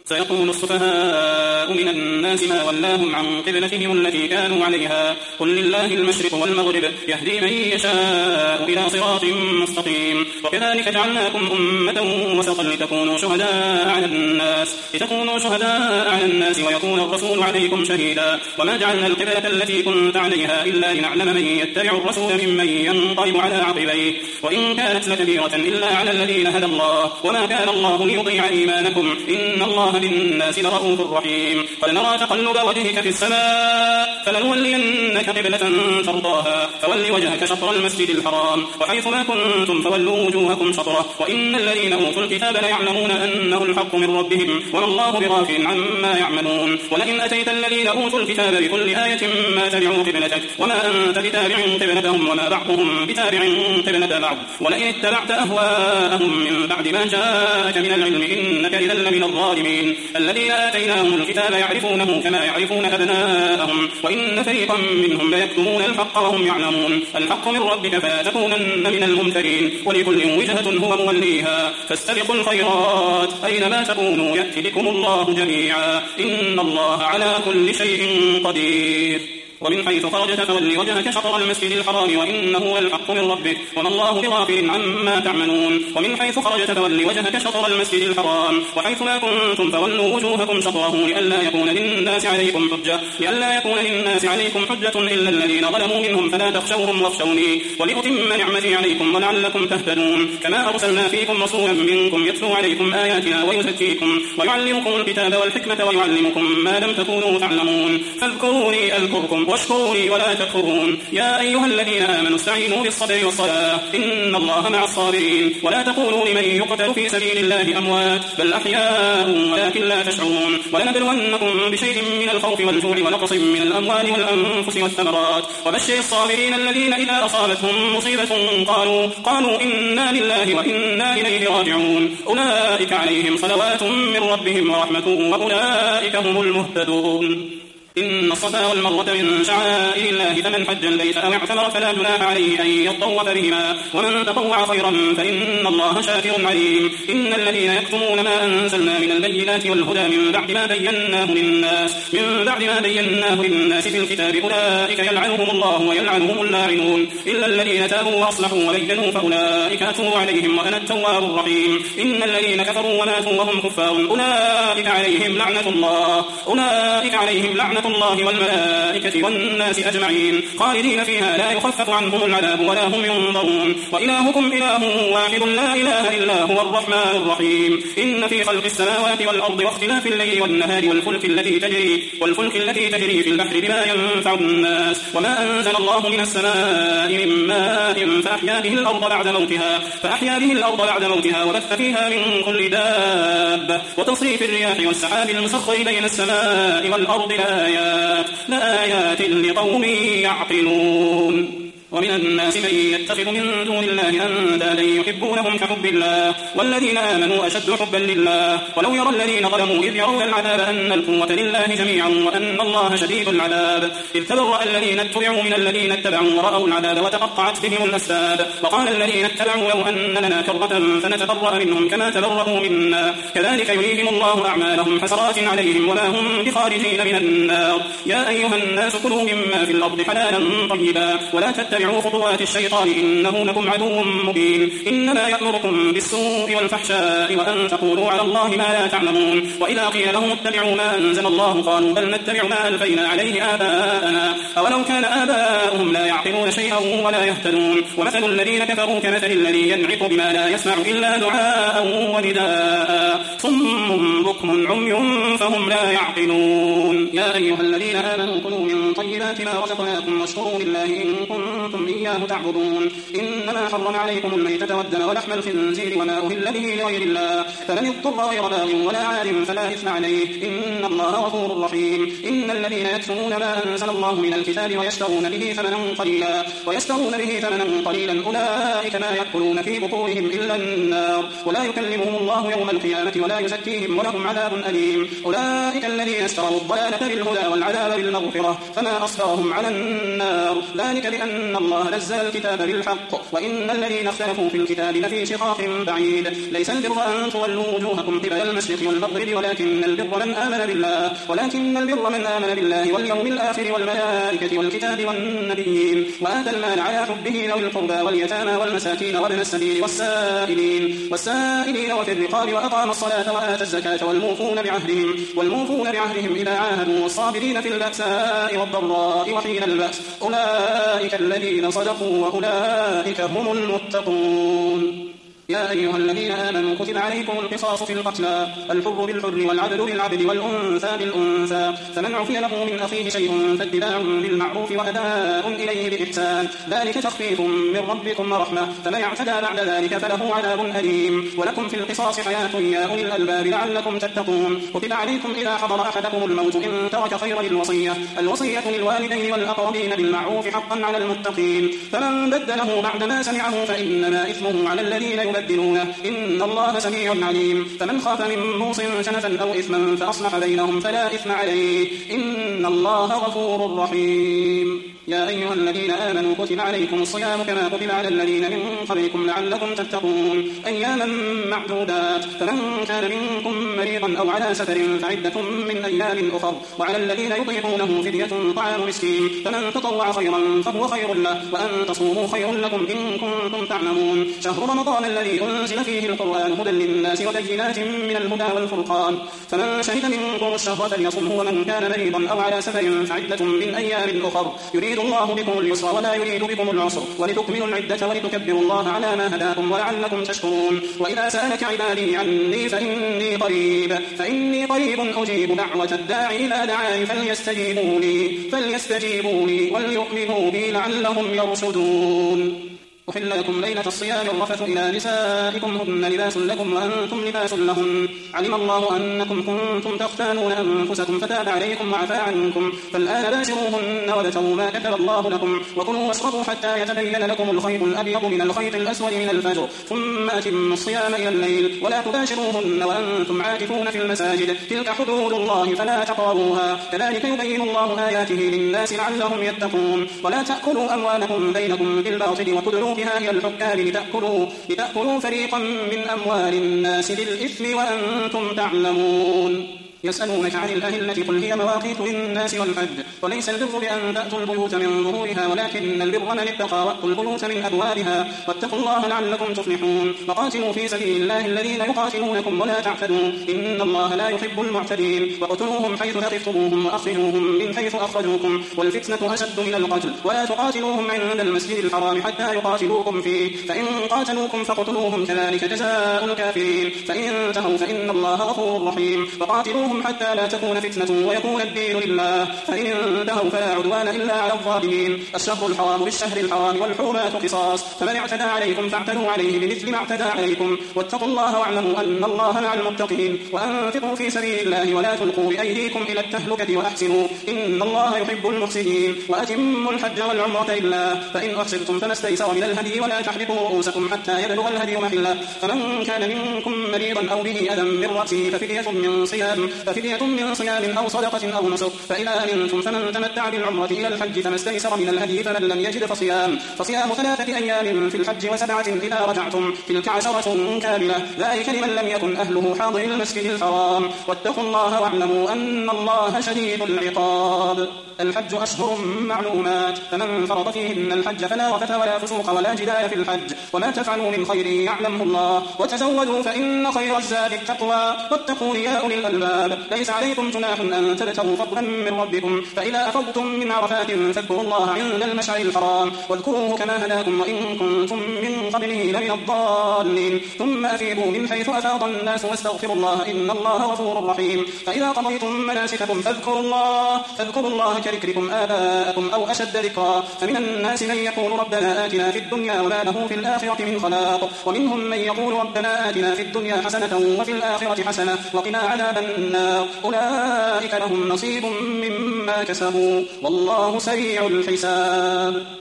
سيقول السفهاء من الناس ما ولاهم عن قبلتهم التي كانوا عليها قل لله المشرق والمغرب يهدي من يشاء إلى صراط مستقيم وكذلك جعلناكم أمة وسطا لتكونوا شهداء على الناس ويكون الرسول عليكم شهيدا وما جعلنا القبلة التي كنت عليها إلا لنعلم من يتبع الرسول ممن ينقلب على عقبيه وإن كانت لكبيرة إلا على الذين هدى الله وما كان الله ليضيع إيمانكم إن الله بالناس لرؤوف رحيم قد نرى تقلب وجهك في السماء فلنولينك قبلة ترضاها فول وجهك شطر المسجد الحرام وحيث ما كنتم فولوا وجوهكم شطره وإن الذين أوتوا الكتاب ليعلمون أنه الحق من ربهم وما الله بغافل عما يعملون ولئن أتيت الذين أوتوا الكتاب بكل آية ما تبعوا قبلتك وما أنت بتابع قبلتهم وما بعضهم بتابع قبلة بعض ولئن اتبعت أهواءهم من بعد ما جاءك من العلم إنك إذا لمن الظالمين الذين آتيناهم الكتاب يعرفونه كما يعرفون أبناءهم وإن فريقا منهم ليكتمون الحق وهم يعلمون الحق من ربك فلا تكونن من الممترين ولكل وجهة هو موليها فاستبقوا الخيرات أينما تكونوا يأتي بكم الله جميعا إن الله على كل شيء قدير ومن حيث خرجت فول وجهك شطر المسجد الحرام وإنه للحق من ربك وما الله بغافل عما تعملون ومن حيث خرجت فول وجهك شطر المسجد الحرام وحيث ما كنتم فولوا وجوهكم شطره لئلا يكون للناس عليكم حجة إلا الذين ظلموا منهم فلا تخشوهم واخشوني ولأتم نعمتي عليكم ولعلكم تهتدون كما أرسلنا فيكم رسولا منكم يتلو عليكم آياتنا ويزكيكم ويعلمكم الكتاب والحكمة ويعلمكم ما لم تكونوا تعلمون فاذكروني أذكركم واشكروا لي ولا تكفرون يا أيها الذين آمنوا استعينوا بالصبر والصلاة إن الله مع الصابرين ولا تقولوا لمن يقتل في سبيل الله أموات بل أحياء ولكن لا تشعرون ولنبلونكم بشيء من الخوف والجوع ونقص من الأموال والأنفس والثمرات وبشر الصابرين الذين إذا أصابتهم مصيبة قالوا إنا لله وإنا إليه راجعون أولئك عليهم صلوات من ربهم ورحمة وأولئك هم المهتدون إن الصفا والمروة من شعائر الله فمن حج البيت أو اعتمر فلا جناح عليه أن يطوف بهما ومن تطوع خيرا فإن الله شاكر عليم إن الذين يكتمون ما أنزلنا من البينات والهدى من بعد ما بيناه للناس في الكتاب أولئك يلعنهم الله ويلعنهم اللاعنون إلا الذين تابوا وأصلحوا وبينوا فأولئك أتوب عليهم وأنا التواب الرحيم إن الذين كفروا وماتوا وهم كفار أولئك عليهم لعنة الله والملائكة والناس أجمعين خالدين فيها لا يخفف عنهم العذاب ولا هم ينظرون وإلهكم إله واحد لا إله إلا هو الرحمن الرحيم إن في خلق السماوات والأرض واختلاف الليل والنهار والفلك التي تجري في البحر بما ينفع الناس وما أنزل الله من السماء من ماء فأحيا به الأرض بعد موتها وبث فيها من كل دابة وتصريف الرياح والسحاب المسخر بين السماء والأرض لآيات لقوم يعقلون ومن الناس من يتخذ من دون الله أندادا يحبونهم كحب الله والذين آمنوا أشد حبا لله ولو يرى الذين ظلموا إذ يرون العذاب أن القوة لله جميعا وأن الله شديد العذاب إذ تبرأ الذين اتبعوا من الذين اتبعوا ورأوا العذاب وتقطعت بهم الأسباب وقال الذين اتبعوا لو أن لنا كرة فنتبرأ منهم كما تبرأوا منا كذلك يريهم الله أعمالهم حسرات عليهم وما هم بخارجين من النار يا أيها الناس كلوا مما في الأرض حلالا طيبا ولا تتبعوا خطوات الشيطان إنه لكم عدو مبين إنما يأمركم بالسوء والفحشاء وأن تقولوا على الله ما لا تعلمون وإذا قيل لهم اتبعوا ما أنزل الله قالوا بل نتبع ما ألفينا عليه آباءنا أولو كان آباؤهم لا يعقلون شيئا ولا يهتدون ومثل الذين كفروا كمثل الذي ينعق بما لا يسمع إلا دعاء ونداء صم بكم عمي فهم لا يعقلون يا أيها الذين آمنوا كلوا من طيبات ما رزقناكم واشكروا لله إن كنتم إياه تعبدون إنما حرم عليكم الميتة والدم ولحم الخنزير وما أهل به لغير الله فمن اضطر غير باغ ولا عاد فلا إثم عليه إن الله غفور رحيم إن الذين يكتمون ما أنزل الله من الكتاب ويشترون به ثمنا قليلا أولئك ما يأكلون في بطونهم إلا النار ولا يكلمهم الله يوم القيامة ولا يزكيهم ولهم عذاب أليم أولئك الذين اشتروا الضلالة بالهدى والعذاب بالمغفرة فما أصبرهم على النار ذلك بأن إن الله نزل الكتاب بالحق وإن الذين اختلفوا في الكتاب لفي شقاق بعيد ليس البر أن تولوا وجوهكم قبل المشرق والمغرب ولكن البر من آمن بالله واليوم الآخر والملائكة والكتاب والنبيين وآتى المال على حبه ذوي القربى واليتامى والمساكين وابن السبيل والسائلين وفي الرقاب وأقام الصلاة وآتى الزكاة والموفون بعهدهم إذا عاهدوا والصابرين في البأساء والضراء وحين البأس أولئك الذين صدقوا وأولئك هم المتقون. يا أيها الذين آمنوا كتب عليكم القصاص في القتلى الحر بالحر والعبد بالعبد والأنثى بالأنثى فمن عفي له من أخيه شيء فاتباع بالمعروف وأداء إليه بإحسان ذلك تخفيف من ربكم ورحمة فمن اعتدى بعد ذلك فله عذاب أليم. ولكم في القصاص حياة يا أولي الألباب لعلكم تتقون. كتب عليكم إذا حضر أحدكم الموت إن ترك خيرا الوصية للوالدين والأقربين بالمعروف حقا على المتقين فمن بدله بعدما سمعه فإنما إثمه على الذين يبدلونه إن الله سميع عليم. فمن خاف من موص شنفا أو إثما فأصلح بينهم فلا إثم عليه إن الله غفور رحيم. يا أيها الذين آمنوا كتب عليكم الصيام كما كتب على الذين من قبلكم لعلكم تتقون أياما معدودات فمن كان منكم مريضا أو على سفر فعدة من أيام أخر وعلى الذين يطيقونه فدية طعام مسكين فمن تطوع خيرا فهو خير له وأن تصوموا خير لكم إن كنتم تعلمون. شهر رمضان الذي أنزل فيه القرآن هدى للناس وبينات من الهدى والفرقان فمن شهد منكم الشهر فليصمه ومن كان مريضا أو على سفر فعدة من أيام أخر يريد الله بكم اليسر ولا يريد بكم العسر ولتكملوا العدة ولتكبروا الله على ما هداكم ولعلكم تشكرون. وإذا سألك عبادي عني فإني قريب أجيب دعوة الداعي إذا دعاني فليستجيبوا لي وليؤمنوا بي لعلهم يرشدون. أحل لكم ليلة الصيام الرفث إلى نسائكم هن لباس لكم وأنتم لباس لهن علم الله أنكم كنتم تختانون أنفسكم فتاب عليكم وعفى عنكم فالآن باشروهن وابتغوا ما كتب الله لكم وكلوا واشربوا حتى يتبين لكم الخيط الأبيض من الخيط الأسود من الفجر ثم أتموا الصيام إلى الليل ولا تباشروهن وأنتم عاكفون في المساجد تلك حدود الله فلا تقربوها كذلك يبين الله آياته للناس لعلهم يتقون. ولا تأكلوا أموالكم بينكم بالباطل وتدلوا بها إلى الحكام لتأكلوا فريقا من أموال الناس بالإثم وأنتم تعلمون. يسألونك عن الأهلة قل هي مواقيت للناس والحج وليس البر بأن تأتوا البيوت من ظهورها ولكن البر من اتقى وأتوا البيوت من أبوابها واتقوا الله لعلكم تفلحون. وقاتلوا في سبيل الله الذين يقاتلونكم ولا تعتدوا إن الله لا يحب المعتدين. وقتلوهم حيث ثقفتموهم وأخرجوهم من حيث أخرجوكم والفتنة أشد من القتل ولا تقاتلوهم عند المسجد الحرام حتى يقاتلوكم فيه فإن قاتلوكم فاقتلوهم كذلك جزاء الكافرين فإن انتهوا فإن الله غفور رحيم. وقاتلوهم حتى لا تكون فتنة ويكون الدين لله فإن انتهوا فلا عدوان إلا على الظالمين. الشهر الحرام بالشهر الحرام والحرمات قصاص فمن اعتدى عليكم فاعتدوا عليه بمثل ما اعتدى عليكم واتقوا الله واعلموا أن الله مع المتقين. وأنفقوا في سبيل الله ولا تلقوا بأيديكم إلى التهلكة وأحسنوا إن الله يحب المحسنين. وأتموا الحج والعمرة لله فإن أحصرتم فما استيسر من الهدي ولا تحلقوا رؤوسكم حتى يبلغ الهدي محله فمن كان منكم مريضا أو به أذى من رأسه ففدية من صيام أو صدقة أو نسك فإذا أمنتم فمن تمتع بالعمرة إلى الحج فما استيسر من الهدي فمن لم يجد فصيام 3 أيام في الحج و7 إذا رجعتم تلك 10 كاملة ذلك لمن لم يكن أهله حاضر المسجد الحرام واتقوا الله واعلموا أن الله شديد العقاب. الحج أشهر معلومات فمن فرض فيهن الحج فلا رفث ولا فسوق ولا جدال في الحج وما تفعلوا من خير يعلمه الله وتزودوا فإن خير الزاد التقوى واتقوا يا أولي الألباب. ليس عليكم جناح أن تبتغوا فضلا من ربكم فإذا أفضتم من عرفات فاذكروا الله عند المشعر الحرام واذكروه كما هداكم وإن كنتم من قبله لمن الضالين ثم أفيضوا من حيث أفاض الناس واستغفروا الله إن الله غفور رحيم. فإذا قضيتم مناسككم فاذكروا الله كذكركم آباءكم أو أشد ذكرا. فمن الناس من يقول ربنا آتنا في الدنيا وما له في الآخرة من خلاق ومنهم من يقول ربنا آتنا في الدنيا حسنة وفي الآخرة حسنة وقنا عذاب النار أولئك لهم نصيب مما كسبوا والله سريع الحساب.